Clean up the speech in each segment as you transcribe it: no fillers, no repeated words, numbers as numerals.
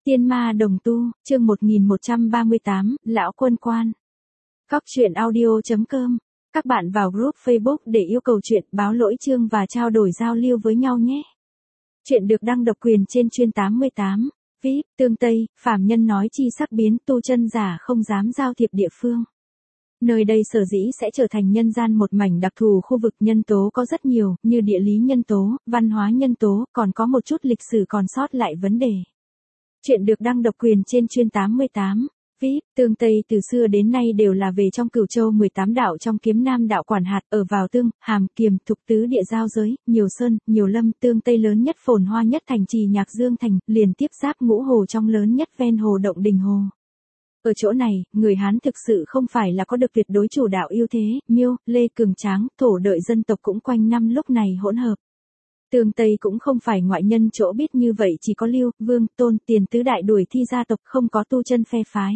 Tiên ma đồng tu, chương 1138, Lão Quân Quan. Cóc truyện audio.com. Các bạn vào group Facebook để yêu cầu chuyện, báo lỗi chương và trao đổi giao lưu với nhau nhé. Chuyện được đăng độc quyền trên chuyên 88. VIP, tương Tây, phàm nhân nói chi sắc biến, tu chân giả không dám giao thiệp địa phương. Nơi đây sở dĩ sẽ trở thành nhân gian một mảnh đặc thù khu vực nhân tố có rất nhiều, như địa lý nhân tố, văn hóa nhân tố, còn có một chút lịch sử còn sót lại vấn đề. Chuyện được đăng độc quyền trên chuyên 88. VIP, tương Tây từ xưa đến nay đều là về trong Cửu Châu 18 đạo trong Kiếm Nam đạo quản hạt, ở vào Tương, Hàm, Kiềm, Thục tứ địa giao giới, nhiều sơn, nhiều lâm, tương Tây lớn nhất phồn hoa nhất thành trì Nhạc Dương thành, liền tiếp giáp Ngũ Hồ trong lớn nhất ven hồ Động Đình Hồ. Ở chỗ này, người Hán thực sự không phải là có được tuyệt đối chủ đạo ưu thế, Miêu, Lê cường tráng, thổ đợi dân tộc cũng quanh năm lúc này hỗn hợp. Tương Tây cũng không phải ngoại nhân chỗ biết như vậy, chỉ có Lưu, Vương, Tôn, Tiền tứ đại đuổi thi gia tộc, không có tu chân phe phái.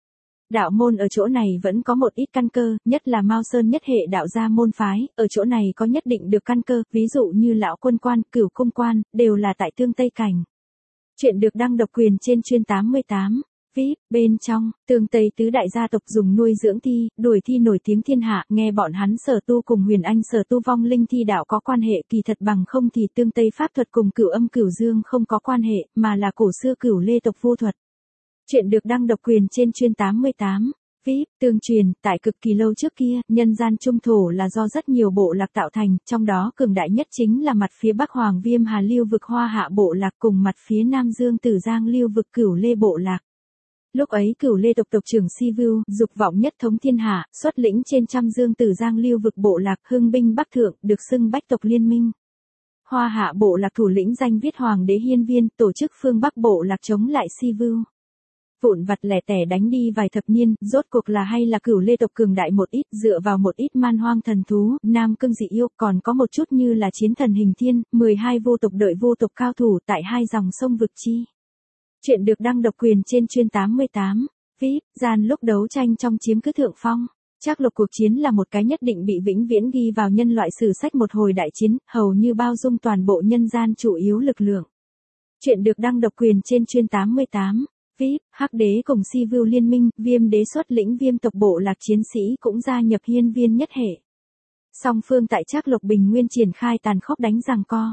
Đạo môn ở chỗ này vẫn có một ít căn cơ, nhất là Mao Sơn nhất hệ đạo gia môn phái, ở chỗ này có nhất định được căn cơ, ví dụ như Lão Quân Quan, Cửu Cung Quan, đều là tại Tương Tây cảnh. Chuyện được đăng độc quyền trên chuyên 88. VIP, bên trong, Tương Tây tứ đại gia tộc dùng nuôi dưỡng thi, đuổi thi nổi tiếng thiên hạ, nghe bọn hắn Sở Tu cùng Huyền Anh Sở Tu vong linh thi đạo có quan hệ, kỳ thật bằng không thì Tương Tây pháp thuật cùng Cửu Âm Cửu Dương không có quan hệ, mà là cổ xưa Cửu Lê tộc vô thuật. Chuyện được đăng độc quyền trên chuyên 88. VIP, tương truyền, tại cực kỳ lâu trước kia, nhân gian trung thổ là do rất nhiều bộ lạc tạo thành, trong đó cường đại nhất chính là mặt phía Bắc Hoàng Viêm Hà Lưu vực Hoa Hạ bộ lạc cùng mặt phía Nam Dương Tử Giang Lưu vực Cửu Lê bộ lạc. Lúc ấy Cửu Lê tộc tộc trưởng Si Vưu, dục vọng nhất thống thiên hạ, xuất lĩnh trên trăm Dương Tử Giang Lưu vực bộ lạc, hưng binh Bắc thượng, được xưng Bách tộc liên minh. Hoa Hạ bộ lạc thủ lĩnh danh viết Hoàng đế Hiên Viên, tổ chức phương Bắc bộ lạc chống lại Si Vưu. Vụn vặt lẻ tẻ đánh đi vài thập niên, rốt cuộc là hay là Cửu Lê tộc cường đại một ít, dựa vào một ít man hoang thần thú, nam cương dị yêu, còn có một chút như là chiến thần hình thiên, 12 vô tộc đợi vô tộc cao thủ tại hai dòng sông vực chi. Chuyện được đăng độc quyền trên chuyên 88. VIP, gian lúc đấu tranh trong chiếm cứ thượng phong. Trác Lộc cuộc chiến là một cái nhất định bị vĩnh viễn ghi vào nhân loại sử sách một hồi đại chiến, hầu như bao dung toàn bộ nhân gian chủ yếu lực lượng. Chuyện được đăng độc quyền trên chuyên 88. VIP, Hắc đế cùng Si Vưu liên minh, Viêm đế xuất lĩnh Viêm tộc bộ lạc chiến sĩ cũng gia nhập Hiên Viên nhất hệ. Song phương tại Trác Lộc Bình Nguyên triển khai tàn khốc đánh giằng co.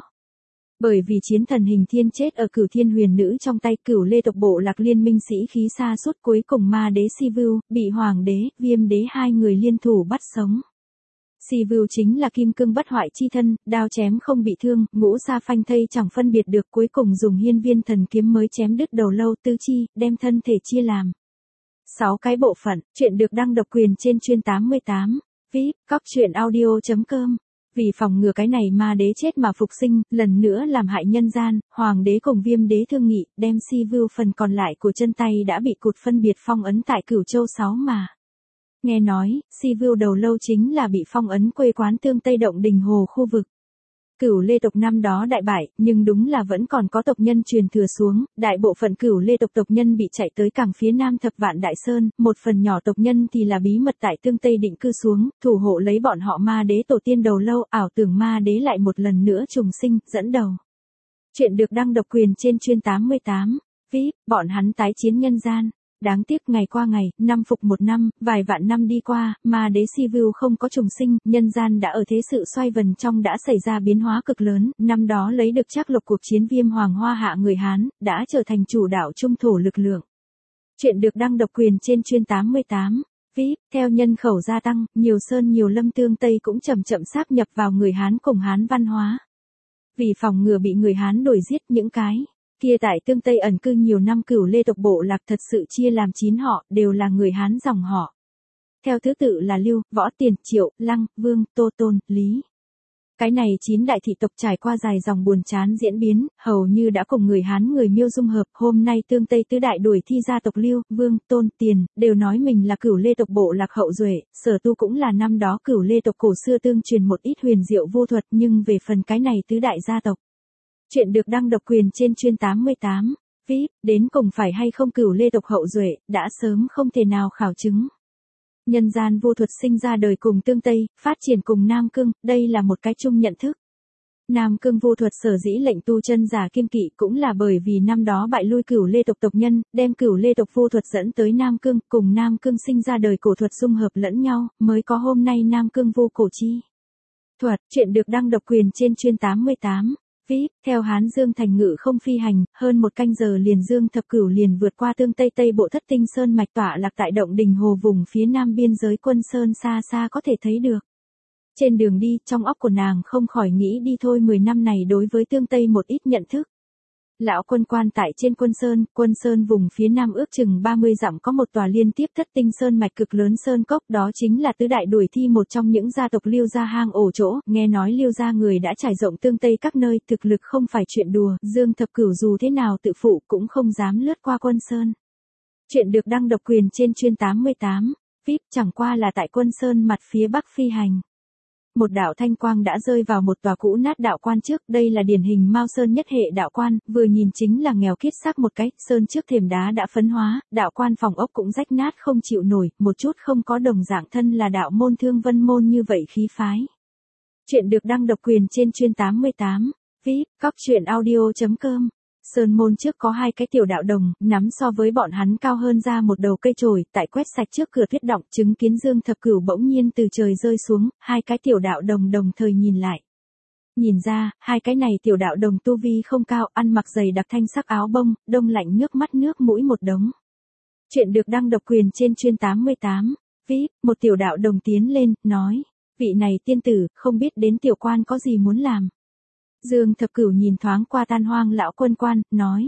Bởi vì chiến thần hình thiên chết ở Cửu Thiên Huyền Nữ trong tay, Cửu Lê tộc bộ lạc liên minh sĩ khí sa sút, cuối cùng ma đế Si Vưu bị Hoàng đế, Viêm đế hai người liên thủ bắt sống. Si Vưu chính là kim cương bất hoại chi thân, đao chém không bị thương, ngũ sa phanh thây chẳng phân biệt được, cuối cùng dùng Hiên Viên thần kiếm mới chém đứt đầu lâu tứ chi, đem thân thể chia làm 6 cái bộ phận. Chuyện được đăng độc quyền trên chuyên 88. VIP, cóc truyện audio.com. Vì phòng ngừa cái này ma đế chết mà phục sinh, lần nữa làm hại nhân gian, Hoàng đế cùng Viêm đế thương nghị, đem Si Vưu phần còn lại của chân tay đã bị cụt phân biệt phong ấn tại Cửu Châu 6 mà. Nghe nói, Si Vưu đầu lâu chính là bị phong ấn quê quán Tương Tây Động Đình Hồ khu vực. Cửu Lê tộc năm đó đại bại, nhưng đúng là vẫn còn có tộc nhân truyền thừa xuống, đại bộ phận Cửu Lê tộc tộc nhân bị chạy tới cảng phía Nam Thập Vạn Đại Sơn, một phần nhỏ tộc nhân thì là bí mật tại Tương Tây định cư xuống, thủ hộ lấy bọn họ ma đế tổ tiên đầu lâu, ảo tưởng ma đế lại một lần nữa trùng sinh, dẫn đầu. Chuyện được đăng độc quyền trên chuyên 88. VIP, bọn hắn tái chiến nhân gian. Đáng tiếc ngày qua ngày, năm phục một năm, vài vạn năm đi qua, ma đế Si Vưu không có trùng sinh, nhân gian đã ở thế sự xoay vần trong đã xảy ra biến hóa cực lớn, năm đó lấy được Trác Lộc cuộc chiến Viêm Hoàng Hoa Hạ người Hán, đã trở thành chủ đạo trung thổ lực lượng. Chuyện được đăng độc quyền trên chuyên 88. VIP, theo nhân khẩu gia tăng, nhiều sơn nhiều lâm Tương Tây cũng chậm chậm sáp nhập vào người Hán cùng Hán văn hóa. Vì phòng ngừa bị người Hán đuổi giết, những cái kia tại Tương Tây ẩn cư nhiều năm Cửu Lê tộc bộ lạc thật sự chia làm 9 họ, đều là người Hán dòng họ. Theo thứ tự là Lưu, Võ, Tiền, Triệu, Lăng, Vương, Tô, Tôn, Lý. Cái này 9 đại thị tộc trải qua dài dòng buồn chán diễn biến, hầu như đã cùng người Hán người Miêu dung hợp, hôm nay Tương Tây tứ đại đuổi thi gia tộc Lưu, Vương, Tôn, Tiền, đều nói mình là Cửu Lê tộc bộ lạc hậu duệ, Sở Tu cũng là năm đó Cửu Lê tộc cổ xưa tương truyền một ít huyền diệu vô thuật, nhưng về phần cái này tứ đại gia tộc. Chuyện được đăng độc quyền trên chuyên 88. VIP, đến cùng phải hay không Cửu Lê tộc hậu duệ, đã sớm không thể nào khảo chứng. Nhân gian vô thuật sinh ra đời cùng Tương Tây, phát triển cùng Nam Cương, đây là một cái chung nhận thức. Nam Cương Vu thuật sở dĩ lệnh tu chân giả kiêng kỵ cũng là bởi vì năm đó bại lui Cửu Lê tộc tộc nhân, đem Cửu Lê tộc vu thuật dẫn tới Nam Cương, cùng Nam Cương sinh ra đời cổ thuật dung hợp lẫn nhau, mới có hôm nay Nam Cương Vu cổ chi thuật. Chuyện được đăng độc quyền trên chuyên 88. VIP, theo Hán Dương Thành Ngự không phi hành, hơn một canh giờ liền Dương Thập Cửu liền vượt qua tương Tây Tây Bộ Thất Tinh Sơn mạch tọa lạc tại động Đình Hồ vùng phía nam biên giới Quân Sơn xa xa có thể thấy được. Trên đường đi, trong óc của nàng không khỏi nghĩ đi thôi 10 năm này đối với tương Tây một ít nhận thức. Lão Quân Quan tại trên Quân Sơn vùng phía nam ước chừng 30 dặm có một tòa liên tiếp Thất Tinh Sơn mạch cực lớn sơn cốc, đó chính là tứ đại đuổi thi một trong những gia tộc Liêu gia hang ổ chỗ, nghe nói Liêu gia người đã trải rộng tương Tây các nơi, thực lực không phải chuyện đùa, Dương Thập Cửu dù thế nào tự phụ cũng không dám lướt qua Quân Sơn. Chuyện được đăng độc quyền trên chuyên 88. VIP, chẳng qua là tại Quân Sơn mặt phía bắc phi hành. Một đạo thanh quang đã rơi vào một tòa cũ nát đạo quan trước, đây là điển hình Mao Sơn nhất hệ đạo quan, vừa nhìn chính là nghèo kiết xác một cái, sơn trước thềm đá đã phấn hóa, đạo quan phòng ốc cũng rách nát không chịu nổi, một chút không có đồng dạng thân là đạo môn Thương Vân môn như vậy khí phái. Chuyện được đăng độc quyền trên chuyên 88. VIP, cóc.audio.com. Sơn môn trước có hai cái tiểu đạo đồng, nắm so với bọn hắn cao hơn ra một đầu cây chổi, tại quét sạch trước cửa tuyết động, chứng kiến Dương Thập Cửu bỗng nhiên từ trời rơi xuống, hai cái tiểu đạo đồng đồng thời nhìn lại. Nhìn ra, hai cái này tiểu đạo đồng tu vi không cao, ăn mặc dày đặc thanh sắc áo bông, đông lạnh nước mắt nước mũi một đống. Chuyện được đăng độc quyền trên chuyên 88. VIP, một tiểu đạo đồng tiến lên, nói, vị này tiên tử, không biết đến tiểu quan có gì muốn làm. Dương Thập Cửu nhìn thoáng qua Tan Hoang lão Quân Quan, nói.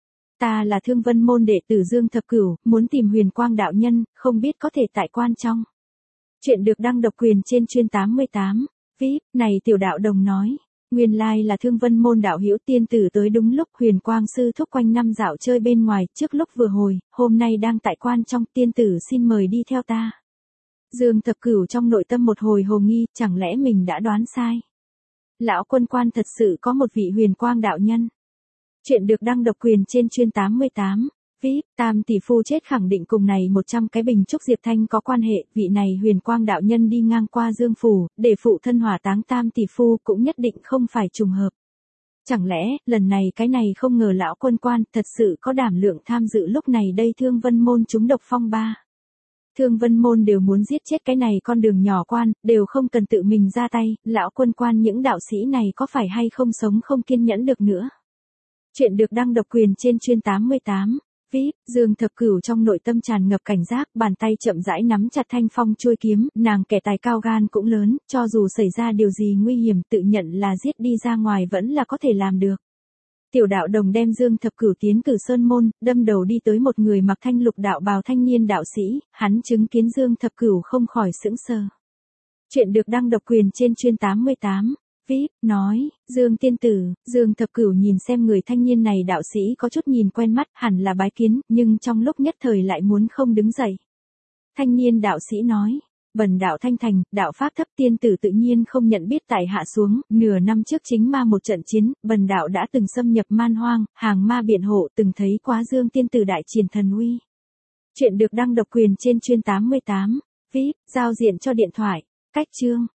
Ta là Thương Vân môn đệ tử Dương Thập Cửu, muốn tìm Huyền Quang đạo nhân, không biết có thể tại quan trong. Chuyện được đăng độc quyền trên chuyên 88. VIP, này tiểu đạo đồng nói. Nguyên lai là Thương Vân môn đạo hữu tiên tử tới đúng lúc, Huyền Quang sư thúc quanh năm dạo chơi bên ngoài, trước lúc vừa hồi, hôm nay đang tại quan trong, tiên tử xin mời đi theo ta. Dương Thập Cửu trong nội tâm một hồi hồ nghi, chẳng lẽ mình đã đoán sai. Lão Quân Quan thật sự có một vị Huyền Quang đạo nhân. Chuyện được đăng độc quyền trên chuyên 88. VIP, Tam tỷ phu chết khẳng định cùng này 100 cái bình trúc Diệp Thanh có quan hệ, vị này Huyền Quang đạo nhân đi ngang qua Dương phủ, để phụ thân hỏa táng Tam tỷ phu cũng nhất định không phải trùng hợp. Chẳng lẽ, lần này cái này không ngờ lão Quân Quan thật sự có đảm lượng tham dự lúc này đây Thương Vân môn chúng độc phong ba. Thương Vân môn đều muốn giết chết cái này con đường nhỏ quan, đều không cần tự mình ra tay, lão Quân Quan những đạo sĩ này có phải hay không sống không kiên nhẫn được nữa. Chuyện được đăng độc quyền trên chuyên 88. VIP, Dương Thập Cửu trong nội tâm tràn ngập cảnh giác, bàn tay chậm rãi nắm chặt thanh phong chuôi kiếm, nàng kẻ tài cao gan cũng lớn, cho dù xảy ra điều gì nguy hiểm tự nhận là giết đi ra ngoài vẫn là có thể làm được. Tiểu đạo đồng đem Dương Thập Cửu tiến cử sơn môn, đâm đầu đi tới một người mặc thanh lục đạo bào thanh niên đạo sĩ, hắn chứng kiến Dương Thập Cửu không khỏi sững sờ. Chuyện được đăng độc quyền trên chuyên 88. VIP, nói, Dương tiên tử, Dương Thập Cửu nhìn xem người thanh niên này đạo sĩ có chút nhìn quen mắt, hẳn là bái kiến, nhưng trong lúc nhất thời lại muốn không đứng dậy. Thanh niên đạo sĩ nói, bần đạo Thanh Thành, đạo pháp thấp tiên tử tự nhiên không nhận biết tại hạ xuống, nửa năm trước chính ma một trận chiến, bần đạo đã từng xâm nhập man hoang, hàng ma biện hộ, từng thấy quá Dương tiên tử đại triển thần uy. Chuyện được đăng độc quyền trên chuyên 88. VIP, giao diện cho điện thoại. Cách chương.